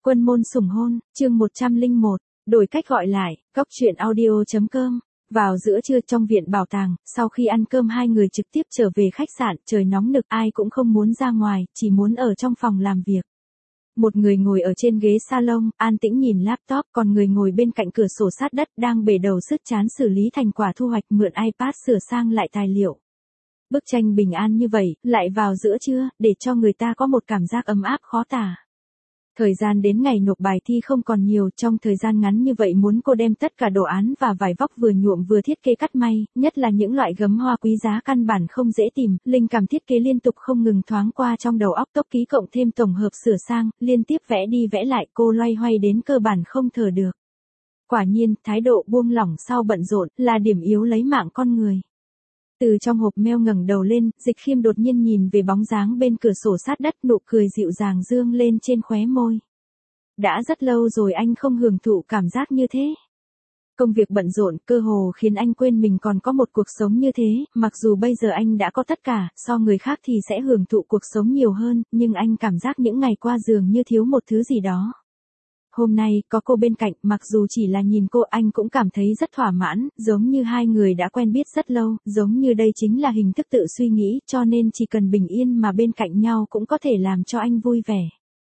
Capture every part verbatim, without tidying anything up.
Quân môn sủng hôn, chương một trăm lẻ một, đổi cách gọi lại, góc truyện audio.com. Vào giữa trưa trong viện bảo tàng, sau khi ăn cơm hai người trực tiếp trở về khách sạn, trời nóng nực ai cũng không muốn ra ngoài, chỉ muốn ở trong phòng làm việc. Một người ngồi ở trên ghế salon, an tĩnh nhìn laptop, còn người ngồi bên cạnh cửa sổ sát đất đang bể đầu sứt trán xử lý thành quả thu hoạch, mượn iPad sửa sang lại tài liệu. Bức tranh bình an như vậy, lại vào giữa trưa, để cho người ta có một cảm giác ấm áp khó tả. Thời gian đến ngày nộp bài thi không còn nhiều, trong thời gian ngắn như vậy muốn cô đem tất cả đồ án và vải vóc vừa nhuộm vừa thiết kế cắt may, nhất là những loại gấm hoa quý giá căn bản không dễ tìm, linh cảm thiết kế liên tục không ngừng thoáng qua trong đầu óc, tốc ký cộng thêm tổng hợp sửa sang, liên tiếp vẽ đi vẽ lại, cô loay hoay đến cơ bản không thở được. Quả nhiên, thái độ buông lỏng sau bận rộn là điểm yếu lấy mạng con người. Từ trong hộp mail ngẩng đầu lên, Dịch Khiêm đột nhiên nhìn về bóng dáng bên cửa sổ sát đất, nụ cười dịu dàng dương lên trên khóe môi. Đã rất lâu rồi anh không hưởng thụ cảm giác như thế. Công việc bận rộn, cơ hồ khiến anh quên mình còn có một cuộc sống như thế, mặc dù bây giờ anh đã có tất cả, so người khác thì sẽ hưởng thụ cuộc sống nhiều hơn, nhưng anh cảm giác những ngày qua dường như thiếu một thứ gì đó. Hôm nay, có cô bên cạnh, mặc dù chỉ là nhìn cô anh cũng cảm thấy rất thỏa mãn, giống như hai người đã quen biết rất lâu, giống như đây chính là hình thức tự suy nghĩ, cho nên chỉ cần bình yên mà bên cạnh nhau cũng có thể làm cho anh vui vẻ.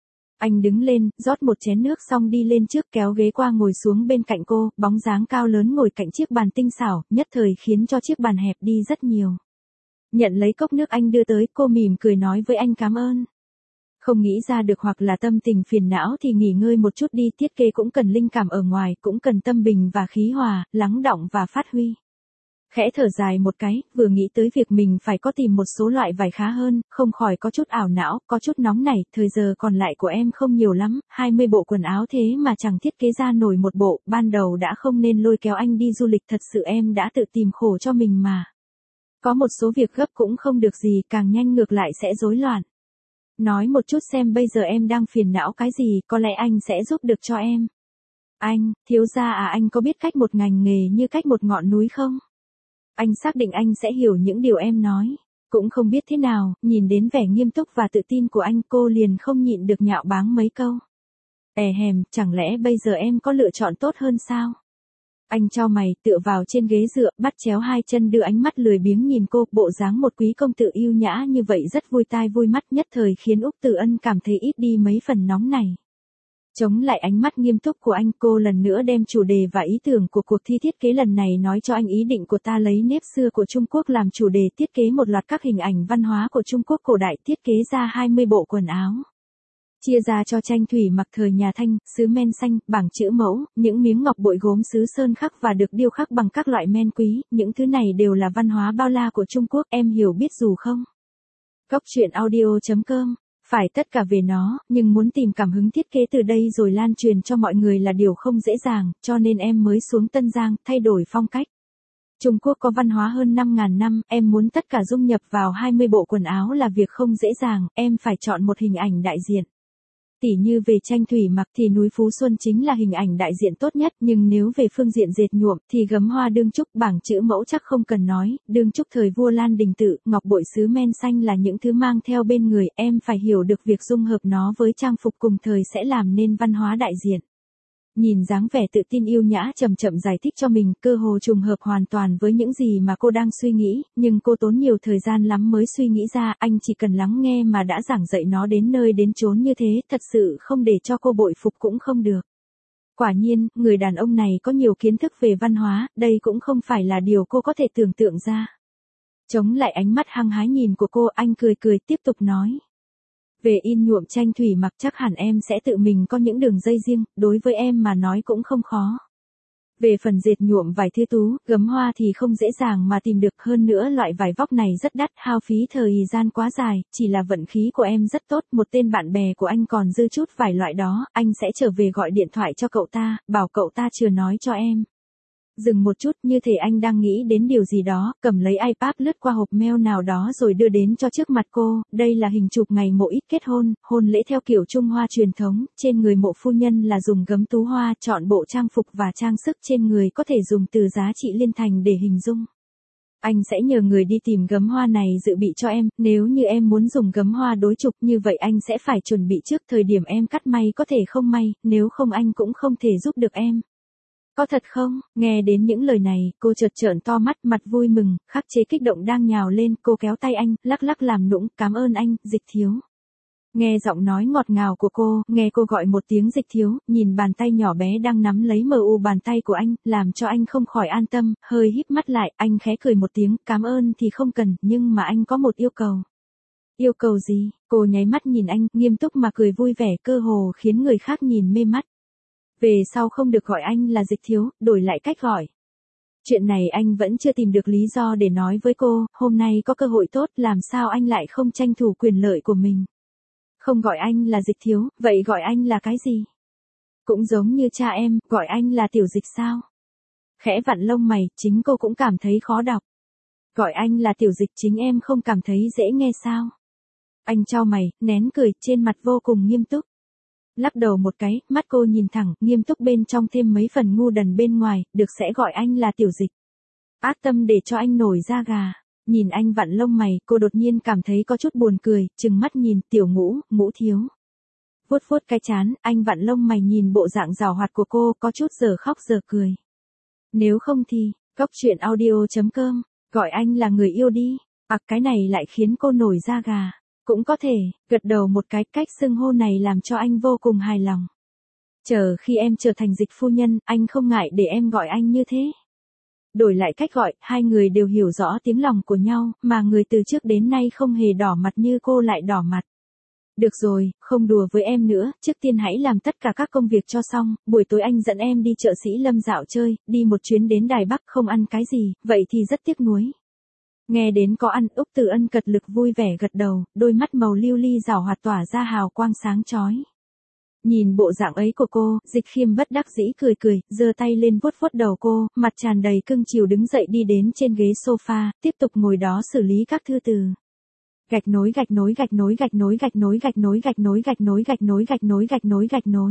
Anh đứng lên, rót một chén nước xong đi lên trước kéo ghế qua ngồi xuống bên cạnh cô, bóng dáng cao lớn ngồi cạnh chiếc bàn tinh xảo, nhất thời khiến cho chiếc bàn hẹp đi rất nhiều. Nhận lấy cốc nước anh đưa tới, cô mỉm cười nói với anh cảm ơn. Không nghĩ ra được hoặc là tâm tình phiền não thì nghỉ ngơi một chút đi, thiết kế cũng cần linh cảm ở ngoài, cũng cần tâm bình và khí hòa, lắng đọng và phát huy. Khẽ thở dài một cái, vừa nghĩ tới việc mình phải có tìm một số loại vải khá hơn, không khỏi có chút ảo não, có chút nóng nảy, thời giờ còn lại của em không nhiều lắm, hai mươi bộ quần áo thế mà chẳng thiết kế ra nổi một bộ, ban đầu đã không nên lôi kéo anh đi du lịch, thật sự em đã tự tìm khổ cho mình mà. Có một số việc gấp cũng không được gì, càng nhanh ngược lại sẽ rối loạn. Nói một chút xem bây giờ em đang phiền não cái gì, có lẽ anh sẽ giúp được cho em. Anh, thiếu gia à, anh có biết cách một ngành nghề như cách một ngọn núi không? Anh xác định anh sẽ hiểu những điều em nói. Cũng không biết thế nào, nhìn đến vẻ nghiêm túc và tự tin của anh, cô liền không nhịn được nhạo báng mấy câu. È hèm, chẳng lẽ bây giờ em có lựa chọn tốt hơn sao? Anh chau mày, tựa vào trên ghế dựa, bắt chéo hai chân đưa ánh mắt lười biếng nhìn cô, bộ dáng một quý công tử yêu nhã như vậy rất vui tai vui mắt, nhất thời khiến Úc Tử Ân cảm thấy ít đi mấy phần nóng này. Chống lại ánh mắt nghiêm túc của anh, cô lần nữa đem chủ đề và ý tưởng của cuộc thi thiết kế lần này nói cho anh, ý định của ta lấy nếp xưa của Trung Quốc làm chủ đề, thiết kế một loạt các hình ảnh văn hóa của Trung Quốc cổ đại, thiết kế ra hai mươi bộ quần áo. Chia ra cho tranh thủy mặc thời nhà Thanh, sứ men xanh, bảng chữ mẫu, những miếng ngọc bội gốm sứ sơn khắc và được điêu khắc bằng các loại men quý, những thứ này đều là văn hóa bao la của Trung Quốc, em hiểu biết dù không? Góc truyện audio.com. Phải tất cả về nó, nhưng muốn tìm cảm hứng thiết kế từ đây rồi lan truyền cho mọi người là điều không dễ dàng, cho nên em mới xuống Tân Giang, thay đổi phong cách. Trung Quốc có văn hóa hơn năm ngàn năm, em muốn tất cả dung nhập vào hai mươi bộ quần áo là việc không dễ dàng, em phải chọn một hình ảnh đại diện. Tỉ như về tranh thủy mặc thì núi Phú Xuân chính là hình ảnh đại diện tốt nhất, nhưng nếu về phương diện dệt nhuộm thì gấm hoa đương trúc, bảng chữ mẫu chắc không cần nói, đương trúc thời vua Lan Đình Tự, ngọc bội sứ men xanh là những thứ mang theo bên người, em phải hiểu được việc dung hợp nó với trang phục cùng thời sẽ làm nên văn hóa đại diện. Nhìn dáng vẻ tự tin yêu nhã chậm chậm giải thích cho mình, cơ hồ trùng hợp hoàn toàn với những gì mà cô đang suy nghĩ, nhưng cô tốn nhiều thời gian lắm mới suy nghĩ ra, anh chỉ cần lắng nghe mà đã giảng dạy nó đến nơi đến chốn như thế, thật sự không để cho cô bội phục cũng không được. Quả nhiên, người đàn ông này có nhiều kiến thức về văn hóa, đây cũng không phải là điều cô có thể tưởng tượng ra. Chống lại ánh mắt hăng hái nhìn của cô, anh cười cười tiếp tục nói. Về in nhuộm tranh thủy mặc chắc hẳn em sẽ tự mình có những đường dây riêng, đối với em mà nói cũng không khó. Về phần dệt nhuộm vải thư tú, gấm hoa thì không dễ dàng mà tìm được, hơn nữa loại vải vóc này rất đắt, hao phí thời gian quá dài, chỉ là vận khí của em rất tốt, một tên bạn bè của anh còn dư chút vài loại đó, anh sẽ trở về gọi điện thoại cho cậu ta, bảo cậu ta chưa nói cho em. Dừng một chút, như thể anh đang nghĩ đến điều gì đó, cầm lấy iPad lướt qua hộp mail nào đó rồi đưa đến cho trước mặt cô, đây là hình chụp ngày mộ ít kết hôn, hôn lễ theo kiểu Trung Hoa truyền thống, trên người mộ phu nhân là dùng gấm tú hoa, chọn bộ trang phục và trang sức trên người có thể dùng từ giá trị liên thành để hình dung. Anh sẽ nhờ người đi tìm gấm hoa này dự bị cho em, nếu như em muốn dùng gấm hoa đối trục như vậy anh sẽ phải chuẩn bị trước thời điểm em cắt may có thể không may, nếu không anh cũng không thể giúp được em. Có thật không? Nghe đến những lời này, cô chợt trợn to mắt, mặt vui mừng, khắc chế kích động đang nhào lên, cô kéo tay anh, lắc lắc làm nũng, cảm ơn anh, Dịch thiếu. Nghe giọng nói ngọt ngào của cô, nghe cô gọi một tiếng Dịch thiếu, nhìn bàn tay nhỏ bé đang nắm lấy mờ u bàn tay của anh, làm cho anh không khỏi an tâm, hơi híp mắt lại, anh khẽ cười một tiếng, cảm ơn thì không cần, nhưng mà anh có một yêu cầu. Yêu cầu gì? Cô nháy mắt nhìn anh, nghiêm túc mà cười vui vẻ, cơ hồ khiến người khác nhìn mê mắt. Về sau không được gọi anh là Dịch thiếu, đổi lại cách gọi. Chuyện này anh vẫn chưa tìm được lý do để nói với cô, hôm nay có cơ hội tốt, làm sao anh lại không tranh thủ quyền lợi của mình. Không gọi anh là Dịch thiếu, vậy gọi anh là cái gì? Cũng giống như cha em, gọi anh là Tiểu Dịch sao? Khẽ vặn lông mày, chính cô cũng cảm thấy khó đọc. Gọi anh là Tiểu Dịch chính em không cảm thấy dễ nghe sao? Anh chau mày, nén cười, trên mặt vô cùng nghiêm túc. Lắc đầu một cái, mắt cô nhìn thẳng, nghiêm túc bên trong thêm mấy phần ngu đần bên ngoài, được sẽ gọi anh là Tiểu Dịch. Ác tâm để cho anh nổi da gà. Nhìn anh vặn lông mày, cô đột nhiên cảm thấy có chút buồn cười, trừng mắt nhìn, Tiểu Ngũ, Ngũ thiếu. Vuốt vuốt cái chán, anh vặn lông mày nhìn bộ dạng giảo hoạt của cô, có chút giờ khóc giờ cười. Nếu không thì, góc chuyện audio chấm com, gọi anh là người yêu đi. À, cái này lại khiến cô nổi da gà. Cũng có thể, gật đầu một cái, cách xưng hô này làm cho anh vô cùng hài lòng. Chờ khi em trở thành Dịch phu nhân, anh không ngại để em gọi anh như thế. Đổi lại cách gọi, hai người đều hiểu rõ tiếng lòng của nhau, mà người từ trước đến nay không hề đỏ mặt như cô lại đỏ mặt. Được rồi, không đùa với em nữa, trước tiên hãy làm tất cả các công việc cho xong, buổi tối anh dẫn em đi chợ Sĩ Lâm dạo chơi, đi một chuyến đến Đài Bắc không ăn cái gì, vậy thì rất tiếc nuối. Nghe đến có ăn, Úc Từ Ân cật lực vui vẻ gật đầu, đôi mắt màu lưu ly rảo hoạt tỏa ra hào quang sáng chói. Nhìn bộ dạng ấy của cô, Dịch Khiêm bất đắc dĩ cười cười, giơ tay lên vuốt vuốt đầu cô, mặt tràn đầy cưng chiều đứng dậy đi đến trên ghế sofa, tiếp tục ngồi đó xử lý các thư từ. Gạch nối gạch nối gạch nối gạch nối gạch nối gạch nối gạch nối gạch nối gạch nối gạch nối gạch nối gạch nối.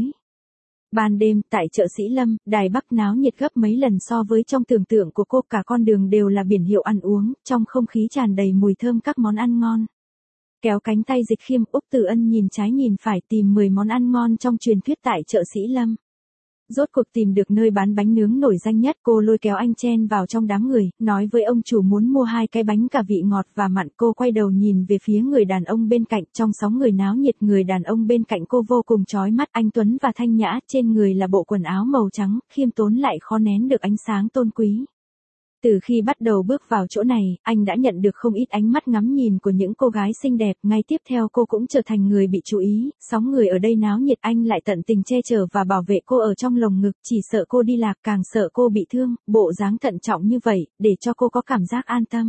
Ban đêm, tại chợ Sĩ Lâm, Đài Bắc náo nhiệt gấp mấy lần so với trong tưởng tượng của cô, cả con đường đều là biển hiệu ăn uống, trong không khí tràn đầy mùi thơm các món ăn ngon. Kéo cánh tay Dịch Khiêm, Úc Từ Ân nhìn trái nhìn phải tìm mười món ăn ngon trong truyền thuyết tại chợ Sĩ Lâm. Rốt cuộc tìm được nơi bán bánh nướng nổi danh nhất, cô lôi kéo anh chen vào trong đám người, nói với ông chủ muốn mua hai cái bánh cả vị ngọt và mặn. Cô quay đầu nhìn về phía người đàn ông bên cạnh, trong sóng người náo nhiệt, người đàn ông bên cạnh cô vô cùng chói mắt, anh tuấn và thanh nhã, trên người là bộ quần áo màu trắng, khiêm tốn lại khó nén được ánh sáng tôn quý. Từ khi bắt đầu bước vào chỗ này, anh đã nhận được không ít ánh mắt ngắm nhìn của những cô gái xinh đẹp, ngay tiếp theo cô cũng trở thành người bị chú ý, sóng người ở đây náo nhiệt, anh lại tận tình che chở và bảo vệ cô ở trong lồng ngực, chỉ sợ cô đi lạc, càng sợ cô bị thương, bộ dáng thận trọng như vậy, để cho cô có cảm giác an tâm.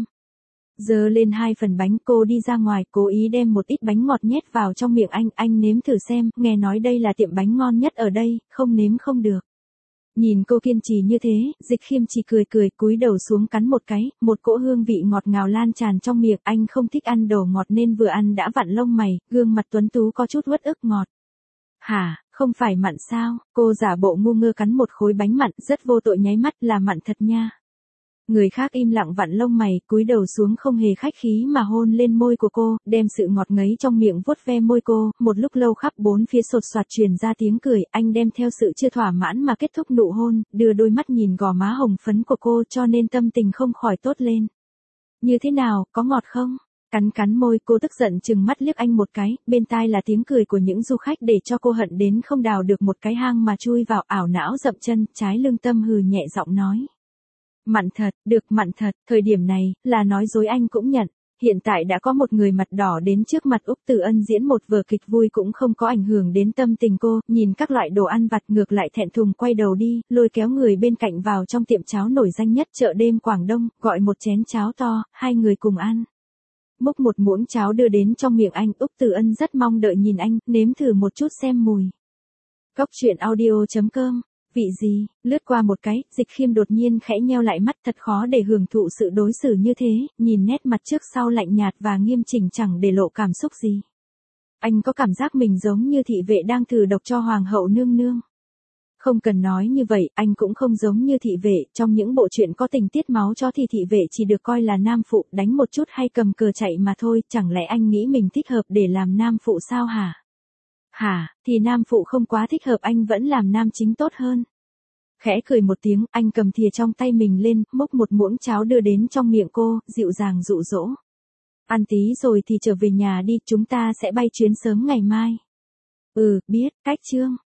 Giơ lên hai phần bánh, cô đi ra ngoài, cố ý đem một ít bánh ngọt nhét vào trong miệng anh, anh nếm thử xem, nghe nói đây là tiệm bánh ngon nhất ở đây, không nếm không được. Nhìn cô kiên trì như thế, Dịch Khiêm chỉ cười cười, cúi đầu xuống cắn một cái, một cỗ hương vị ngọt ngào lan tràn trong miệng, anh không thích ăn đồ ngọt nên vừa ăn đã vặn lông mày, gương mặt tuấn tú có chút uất ức ngọt. Hả, không phải mặn sao? Cô giả bộ ngu ngơ cắn một khối bánh mặn, rất vô tội nháy mắt, là mặn thật nha. Người khác im lặng vặn lông mày, cúi đầu xuống không hề khách khí mà hôn lên môi của cô, đem sự ngọt ngấy trong miệng vuốt ve môi cô, một lúc lâu khắp bốn phía sột soạt truyền ra tiếng cười, anh đem theo sự chưa thỏa mãn mà kết thúc nụ hôn, đưa đôi mắt nhìn gò má hồng phấn của cô cho nên tâm tình không khỏi tốt lên. Như thế nào, có ngọt không? Cắn cắn môi, cô tức giận chừng mắt liếc anh một cái, bên tai là tiếng cười của những du khách để cho cô hận đến không đào được một cái hang mà chui vào, ảo não dậm chân, trái lưng tâm hừ nhẹ giọng nói. Mặn thật, được mặn thật, thời điểm này, là nói dối anh cũng nhận. Hiện tại đã có một người mặt đỏ đến trước mặt Úc Từ Ân diễn một vở kịch vui cũng không có ảnh hưởng đến tâm tình cô, nhìn các loại đồ ăn vặt ngược lại thẹn thùng quay đầu đi, lôi kéo người bên cạnh vào trong tiệm cháo nổi danh nhất chợ đêm Quảng Đông, gọi một chén cháo to, hai người cùng ăn. Múc một muỗng cháo đưa đến trong miệng anh, Úc Từ Ân rất mong đợi nhìn anh, nếm thử một chút xem mùi. Góc chuyện audio chấm com. Vị gì? Lướt qua một cái, Dịch Khiêm đột nhiên khẽ nheo lại mắt, thật khó để hưởng thụ sự đối xử như thế, nhìn nét mặt trước sau lạnh nhạt và nghiêm chỉnh chẳng để lộ cảm xúc gì. Anh có cảm giác mình giống như thị vệ đang thử độc cho hoàng hậu nương nương. Không cần nói như vậy, anh cũng không giống như thị vệ, trong những bộ truyện có tình tiết máu chó thì thị vệ chỉ được coi là nam phụ, đánh một chút hay cầm cờ chạy mà thôi, chẳng lẽ anh nghĩ mình thích hợp để làm nam phụ sao hả? Hả, thì nam phụ không quá thích hợp, anh vẫn làm nam chính tốt hơn. Khẽ cười một tiếng, anh cầm thìa trong tay mình lên, múc một muỗng cháo đưa đến trong miệng cô, dịu dàng dụ dỗ. Ăn tí rồi thì trở về nhà đi, chúng ta sẽ bay chuyến sớm ngày mai. Ừ, biết, cách Trương.